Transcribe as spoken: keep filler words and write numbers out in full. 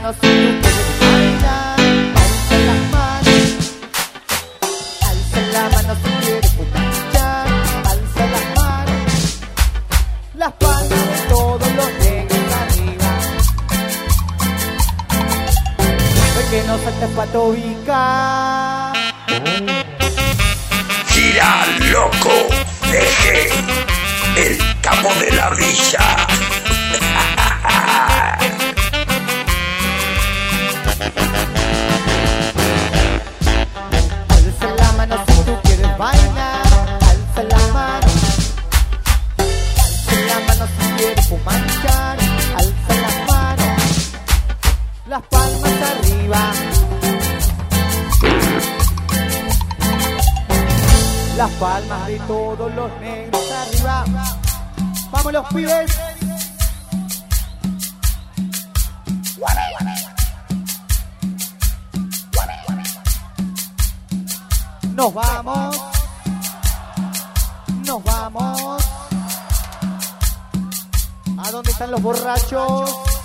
manos si tú quieres bailar. Alza las manos. Alza las manos si quieres fumar. Alza las manos. Las palmas de todos los negros arriba. Porque no saltes pa' tobicar. Gira loco, deje el capo de la villa. Alza la mano si tú quieres bailar. Alza la mano. Alza la mano si quieres fumanchar. Alza las manos. Las palmas arriba. Las palmas de todos los negros arriba. Vamos los pibes. Nos vamos. Nos vamos. ¿A dónde están los borrachos?